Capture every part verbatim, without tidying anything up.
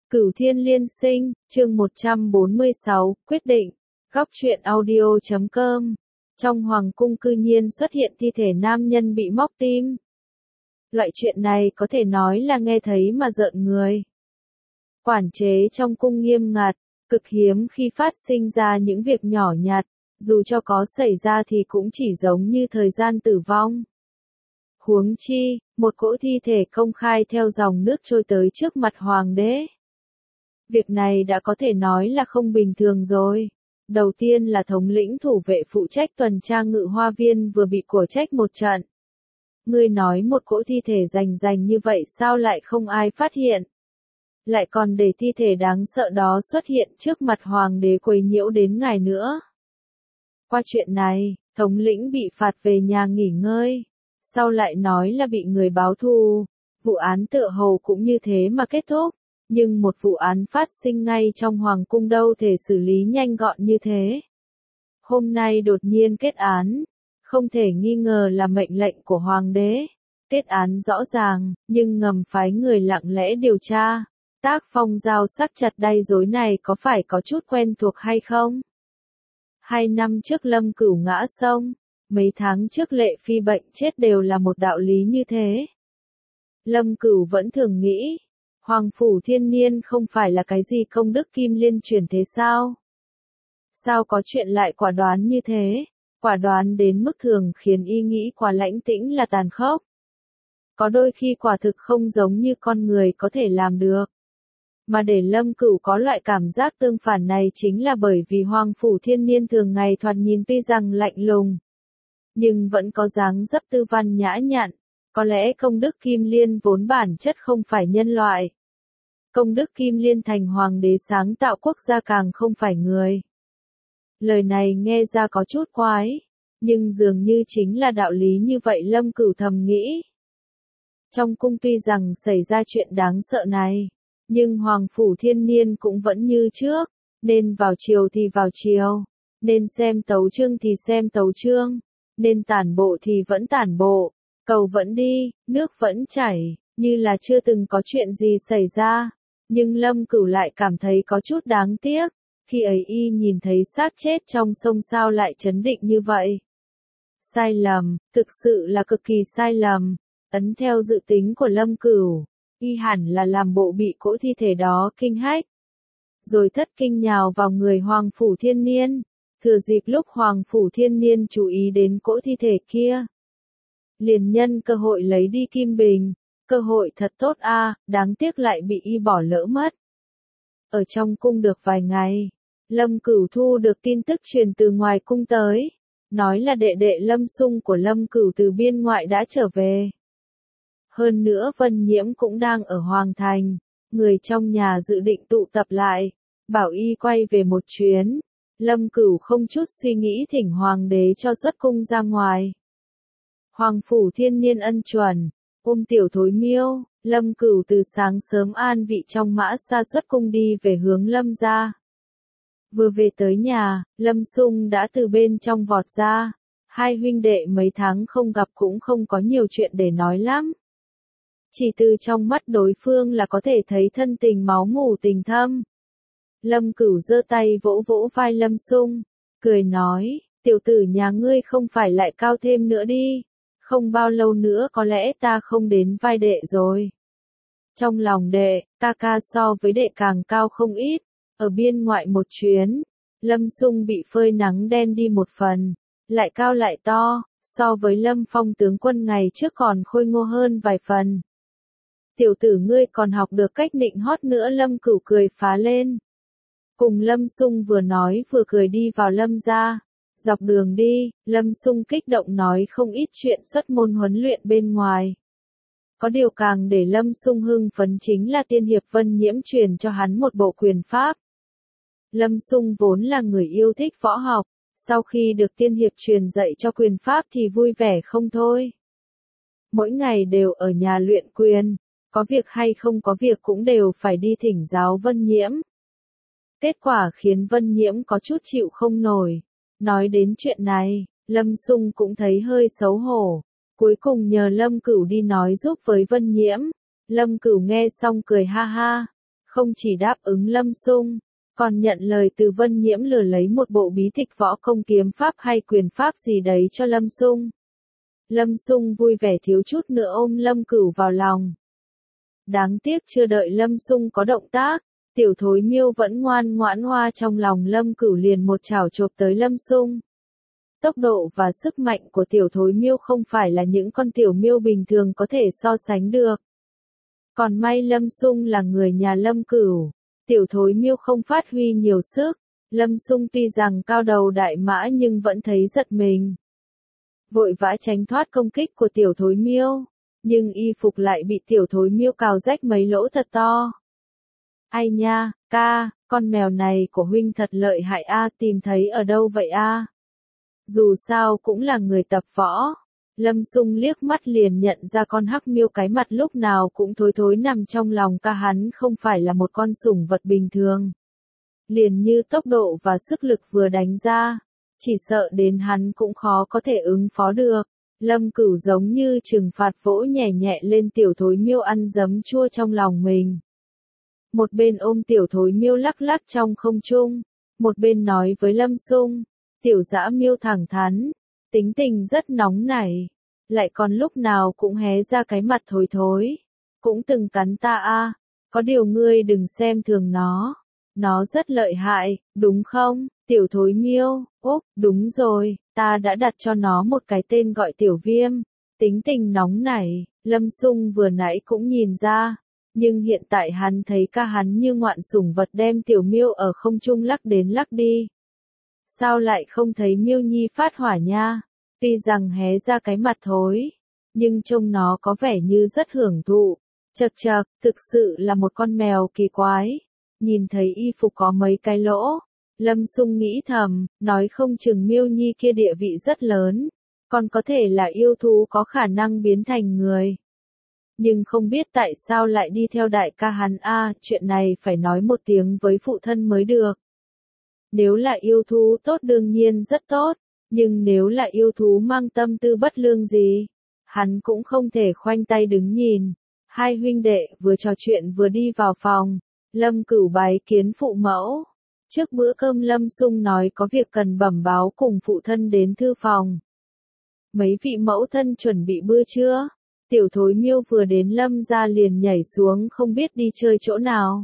Cửu Thiên Liên Sinh, chương một trăm bốn mươi sáu, quyết định. Góc truyện audio chấm com. Trong hoàng cung cư nhiên xuất hiện thi thể nam nhân bị móc tim. Loại chuyện này có thể nói là nghe thấy mà rợn người. Quản chế trong cung nghiêm ngặt, cực hiếm khi phát sinh ra những việc nhỏ nhặt, dù cho có xảy ra thì cũng chỉ giống như thời gian tử vong. Huống chi, một cỗ thi thể công khai theo dòng nước trôi tới trước mặt hoàng đế. Việc này đã có thể nói là không bình thường rồi. Đầu tiên là thống lĩnh thủ vệ phụ trách tuần tra Ngự Hoa Viên vừa bị của trách một trận. Ngươi nói một cỗ thi thể rành rành như vậy sao lại không ai phát hiện? Lại còn để thi thể đáng sợ đó xuất hiện trước mặt hoàng đế quấy nhiễu đến ngài nữa. Qua chuyện này, thống lĩnh bị phạt về nhà nghỉ ngơi. Sau lại nói là bị người báo thù. Vụ án tựa hồ cũng như thế mà kết thúc. Nhưng một vụ án phát sinh ngay trong hoàng cung đâu thể xử lý nhanh gọn như thế. Hôm nay đột nhiên kết án, không thể nghi ngờ là mệnh lệnh của hoàng đế. Kết án rõ ràng, nhưng ngầm phái người lặng lẽ điều tra. Tác phong dao sắc chặt đay dối này có phải có chút quen thuộc hay không? Hai năm trước Lâm Cửu ngã sông, mấy tháng trước Lệ Phi bệnh chết đều là một đạo lý như thế. Lâm Cửu vẫn thường nghĩ, Hoàng Phủ Thiên Niên không phải là cái gì công đức kim liên truyền thế sao? Sao có chuyện lại quả đoán như thế? Quả đoán đến mức thường khiến y nghĩ quả lãnh tĩnh là tàn khốc. Có đôi khi quả thực không giống như con người có thể làm được. Mà để Lâm Cửu có loại cảm giác tương phản này chính là bởi vì Hoàng Phủ Thiên Niên thường ngày thoạt nhìn tuy rằng lạnh lùng, nhưng vẫn có dáng dấp tư văn nhã nhặn. Có lẽ công đức Kim Liên vốn bản chất không phải nhân loại. Công đức Kim Liên thành hoàng đế sáng tạo quốc gia càng không phải người. Lời này nghe ra có chút quái, nhưng dường như chính là đạo lý như vậy Lâm Cửu thầm nghĩ. Trong cung tuy rằng xảy ra chuyện đáng sợ này, nhưng Hoàng Phủ Thiên Niên cũng vẫn như trước, nên vào chiều thì vào chiều, nên xem tấu chương thì xem tấu chương, nên tản bộ thì vẫn tản bộ. Cầu vẫn đi, nước vẫn chảy, như là chưa từng có chuyện gì xảy ra. Nhưng Lâm Cửu lại cảm thấy có chút đáng tiếc, khi ấy y nhìn thấy xác chết trong sông sao lại chấn định như vậy. Sai lầm, thực sự là cực kỳ sai lầm, ấn theo dự tính của Lâm Cửu, y hẳn là làm bộ bị cỗ thi thể đó kinh hách. Rồi thất kinh nhào vào người Hoàng Phủ Thiên Niên, thừa dịp lúc Hoàng Phủ Thiên Niên chú ý đến cỗ thi thể kia. Liền nhân cơ hội lấy đi kim bình, cơ hội thật tốt a, à, đáng tiếc lại bị y bỏ lỡ mất. Ở trong cung được vài ngày, Lâm Cửu thu được tin tức truyền từ ngoài cung tới, nói là đệ đệ Lâm Sung của Lâm Cửu từ biên ngoại đã trở về. Hơn nữa Vân Nhiễm cũng đang ở Hoàng Thành, người trong nhà dự định tụ tập lại, bảo y quay về một chuyến. Lâm Cửu không chút suy nghĩ thỉnh hoàng đế cho xuất cung ra ngoài. Hoàng Phủ Thiên Niên ân chuẩn, ôm tiểu thối miêu, Lâm Cửu từ sáng sớm an vị trong mã xa xuất cung đi về hướng Lâm gia. Vừa về tới nhà, Lâm Sung đã từ bên trong vọt ra, hai huynh đệ mấy tháng không gặp cũng không có nhiều chuyện để nói lắm. Chỉ từ trong mắt đối phương là có thể thấy thân tình máu mủ tình thâm. Lâm Cửu giơ tay vỗ vỗ vai Lâm Sung, cười nói, tiểu tử nhà ngươi không phải lại cao thêm nữa đi. Không bao lâu nữa có lẽ ta không đến vai đệ rồi. Trong lòng đệ, ca ca so với đệ càng cao không ít. Ở biên ngoại một chuyến, Lâm Sung bị phơi nắng đen đi một phần, lại cao lại to, so với Lâm Phong tướng quân ngày trước còn khôi ngô hơn vài phần. Tiểu tử ngươi còn học được cách nịnh hót nữa. Lâm Cửu cười phá lên. Cùng Lâm Sung vừa nói vừa cười đi vào Lâm gia. Dọc đường đi, Lâm Sung kích động nói không ít chuyện xuất môn huấn luyện bên ngoài. Có điều càng để Lâm Sung hưng phấn chính là tiên hiệp Vân Nhiễm truyền cho hắn một bộ quyền pháp. Lâm Sung vốn là người yêu thích võ học, sau khi được tiên hiệp truyền dạy cho quyền pháp thì vui vẻ không thôi. Mỗi ngày đều ở nhà luyện quyền, có việc hay không có việc cũng đều phải đi thỉnh giáo Vân Nhiễm. Kết quả khiến Vân Nhiễm có chút chịu không nổi. Nói đến chuyện này, Lâm Sung cũng thấy hơi xấu hổ. Cuối cùng nhờ Lâm Cửu đi nói giúp với Vân Nhiễm. Lâm Cửu nghe xong cười ha ha. Không chỉ đáp ứng Lâm Xung, còn nhận lời từ Vân Nhiễm lừa lấy một bộ bí tịch võ công kiếm pháp hay quyền pháp gì đấy cho Lâm Xung. Lâm Xung vui vẻ thiếu chút nữa ôm Lâm Cửu vào lòng. Đáng tiếc chưa đợi Lâm Xung có động tác, tiểu thối miêu vẫn ngoan ngoãn hoa trong lòng Lâm Cửu liền một chảo chộp tới Lâm Xung. Tốc độ và sức mạnh của tiểu thối miêu không phải là những con tiểu miêu bình thường có thể so sánh được. Còn may Lâm Xung là người nhà Lâm Cửu, tiểu thối miêu không phát huy nhiều sức, Lâm Xung tuy rằng cao đầu đại mã nhưng vẫn thấy giật mình. Vội vã tránh thoát công kích của tiểu thối miêu, nhưng y phục lại bị tiểu thối miêu cào rách mấy lỗ thật to. Ai nha, ca, con mèo này của huynh thật lợi hại a, tìm thấy ở đâu vậy a? Dù sao cũng là người tập võ. Lâm Xung liếc mắt liền nhận ra con hắc miêu cái mặt lúc nào cũng thối thối nằm trong lòng ca hắn không phải là một con sủng vật bình thường. Liền như tốc độ và sức lực vừa đánh ra, chỉ sợ đến hắn cũng khó có thể ứng phó được. Lâm Cửu giống như trừng phạt vỗ nhẹ nhẹ lên tiểu thối miêu ăn giấm chua trong lòng mình. Một bên ôm tiểu thối miêu lắc lắc trong không trung, một bên nói với Lâm Xung, tiểu dã miêu thẳng thắn, tính tình rất nóng nảy, lại còn lúc nào cũng hé ra cái mặt thối thối, cũng từng cắn ta a, có điều ngươi đừng xem thường nó, nó rất lợi hại, đúng không, tiểu thối miêu, úp, đúng rồi, ta đã đặt cho nó một cái tên gọi tiểu viêm, tính tình nóng nảy, Lâm Xung vừa nãy cũng nhìn ra, nhưng hiện tại hắn thấy ca hắn như ngoạn sủng vật đem tiểu miêu ở không trung lắc đến lắc đi. Sao lại không thấy miêu nhi phát hỏa nha, tuy rằng hé ra cái mặt thối, nhưng trông nó có vẻ như rất hưởng thụ, chật chật, thực sự là một con mèo kỳ quái, nhìn thấy y phục có mấy cái lỗ. Lâm Xung nghĩ thầm, nói không chừng miêu nhi kia địa vị rất lớn, còn có thể là yêu thú có khả năng biến thành người. Nhưng không biết tại sao lại đi theo đại ca hắn a, chuyện này phải nói một tiếng với phụ thân mới được. Nếu là yêu thú tốt đương nhiên rất tốt, nhưng nếu là yêu thú mang tâm tư bất lương gì, hắn cũng không thể khoanh tay đứng nhìn. Hai huynh đệ vừa trò chuyện vừa đi vào phòng, Lâm Cửu bái kiến phụ mẫu. Trước bữa cơm Lâm Xung nói có việc cần bẩm báo cùng phụ thân đến thư phòng. Mấy vị mẫu thân chuẩn bị bữa trưa, tiểu thối miêu vừa đến Lâm gia liền nhảy xuống không biết đi chơi chỗ nào.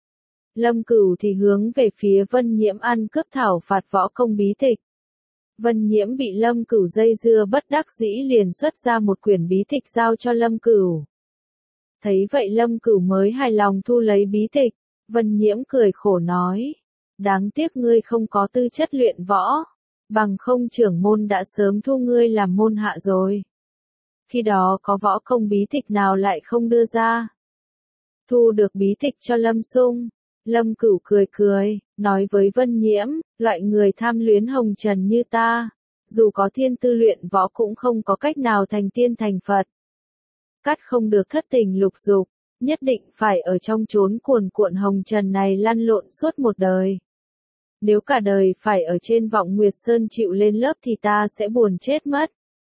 Lâm Cửu thì hướng về phía Vân Nhiễm ăn cướp thảo phạt võ công bí tịch. Vân Nhiễm bị Lâm Cửu dây dưa bất đắc dĩ liền xuất ra một quyển bí tịch giao cho Lâm Cửu. Thấy vậy Lâm Cửu mới hài lòng thu lấy bí tịch, Vân Nhiễm cười khổ nói, đáng tiếc ngươi không có tư chất luyện võ, bằng không trưởng môn đã sớm thu ngươi làm môn hạ rồi. Khi đó có võ công bí tịch nào lại không đưa ra. Thu được bí tịch cho Lâm Xung, Lâm Cửu cười cười, nói với Vân Nhiễm, loại người tham luyến hồng trần như ta, dù có thiên tư luyện võ cũng không có cách nào thành tiên thành Phật. Cắt không được thất tình lục dục, nhất định phải ở trong chốn cuồn cuộn hồng trần này lăn lộn suốt một đời. Nếu cả đời phải ở trên vọng Nguyệt Sơn chịu lên lớp thì ta sẽ buồn chết mất.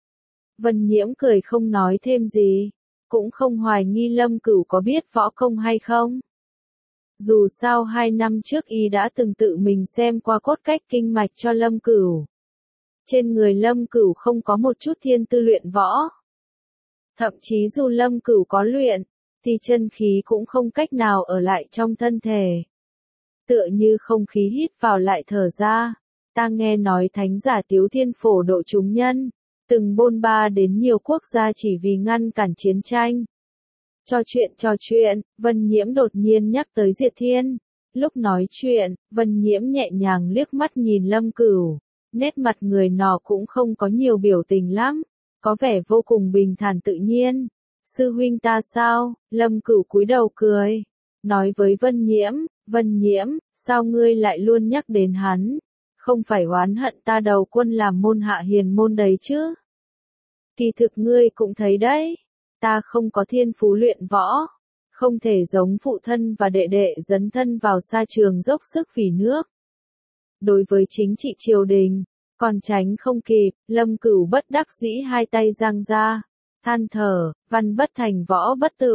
Vân Nhiễm cười không nói thêm gì, cũng không hoài nghi Lâm Cửu có biết võ công hay không. Dù sao hai năm trước y đã từng tự mình xem qua cốt cách kinh mạch cho Lâm Cửu. Trên người Lâm Cửu không có một chút thiên tư luyện võ. Thậm chí dù Lâm Cửu có luyện, thì chân khí cũng không cách nào ở lại trong thân thể. Tựa như không khí hít vào lại thở ra, ta nghe nói thánh giả Tiếu Thiên phổ độ chúng nhân, từng bôn ba đến nhiều quốc gia chỉ vì ngăn cản chiến tranh. Trò chuyện trò chuyện, Vân Nhiễm đột nhiên nhắc tới Diệt Thiên. Lúc nói chuyện, Vân Nhiễm nhẹ nhàng liếc mắt nhìn Lâm Cửu, nét mặt người nọ cũng không có nhiều biểu tình lắm, có vẻ vô cùng bình thản tự nhiên. Sư huynh ta sao? Lâm Cửu cúi đầu cười, nói với Vân Nhiễm, Vân Nhiễm, sao ngươi lại luôn nhắc đến hắn? Không phải oán hận ta đầu quân làm môn hạ hiền môn đấy chứ? Kỳ thực ngươi cũng thấy đấy, ta không có thiên phú luyện võ, không thể giống phụ thân và đệ đệ dấn thân vào sa trường dốc sức vì nước. Đối với chính trị triều đình, còn tránh không kịp, Lâm Cửu bất đắc dĩ hai tay giang ra, than thở, văn bất thành võ bất tựu,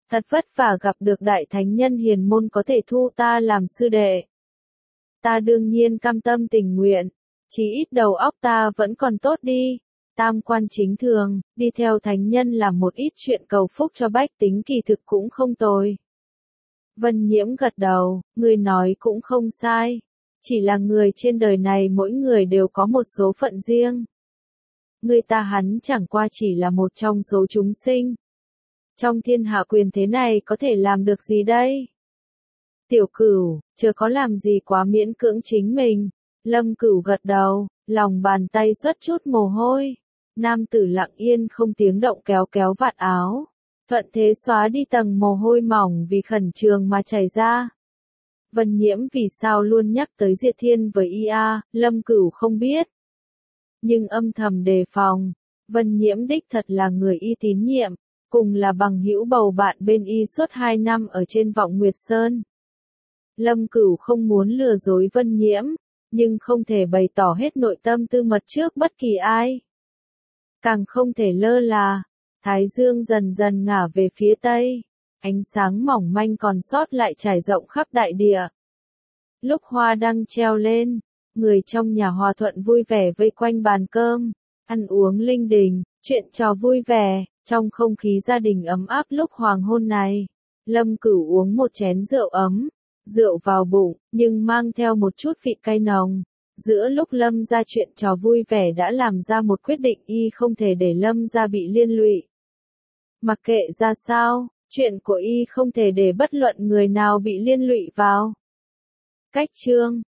Thật vất vả gặp được đại thánh nhân hiền môn có thể thu ta làm sư đệ. Ta đương nhiên cam tâm tình nguyện, chỉ ít đầu óc ta vẫn còn tốt đi. Tam quan chính thường, đi theo thánh nhân làm một ít chuyện cầu phúc cho bách tính kỳ thực cũng không tồi. Vân Nhiễm gật đầu, người nói cũng không sai. Chỉ là người trên đời này mỗi người đều có một số phận riêng. Người ta hắn chẳng qua chỉ là một trong số chúng sinh. Trong thiên hạ quyền thế này có thể làm được gì đây? Tiểu Cửu, chưa có làm gì quá miễn cưỡng chính mình. Lâm Cửu gật đầu, lòng bàn tay xuất chút mồ hôi. Nam tử lặng yên không tiếng động kéo kéo vạt áo. Thuận thế xóa đi tầng mồ hôi mỏng vì khẩn trương mà chảy ra. Vân Nhiễm vì sao luôn nhắc tới Diệt Thiên với y a, Lâm Cửu không biết. Nhưng âm thầm đề phòng, Vân Nhiễm đích thật là người y tín nhiệm, cùng là bằng hữu bầu bạn bên y suốt hai năm ở trên Vọng Nguyệt Sơn. Lâm Cửu không muốn lừa dối Vân Nhiễm, nhưng không thể bày tỏ hết nội tâm tư mật trước bất kỳ ai. Càng không thể lơ là, Thái Dương dần dần ngả về phía tây, ánh sáng mỏng manh còn sót lại trải rộng khắp đại địa. Lúc hoa đăng treo lên, người trong nhà hòa thuận vui vẻ vây quanh bàn cơm, ăn uống linh đình, chuyện trò vui vẻ, trong không khí gia đình ấm áp lúc hoàng hôn này. Lâm Cửu uống một chén rượu ấm, rượu vào bụng, nhưng mang theo một chút vị cay nồng. Giữa lúc Lâm ra chuyện trò vui vẻ đã làm ra một quyết định y không thể để Lâm ra bị liên lụy. Mặc kệ ra sao, chuyện của y không thể để bất luận người nào bị liên lụy vào. Cách chương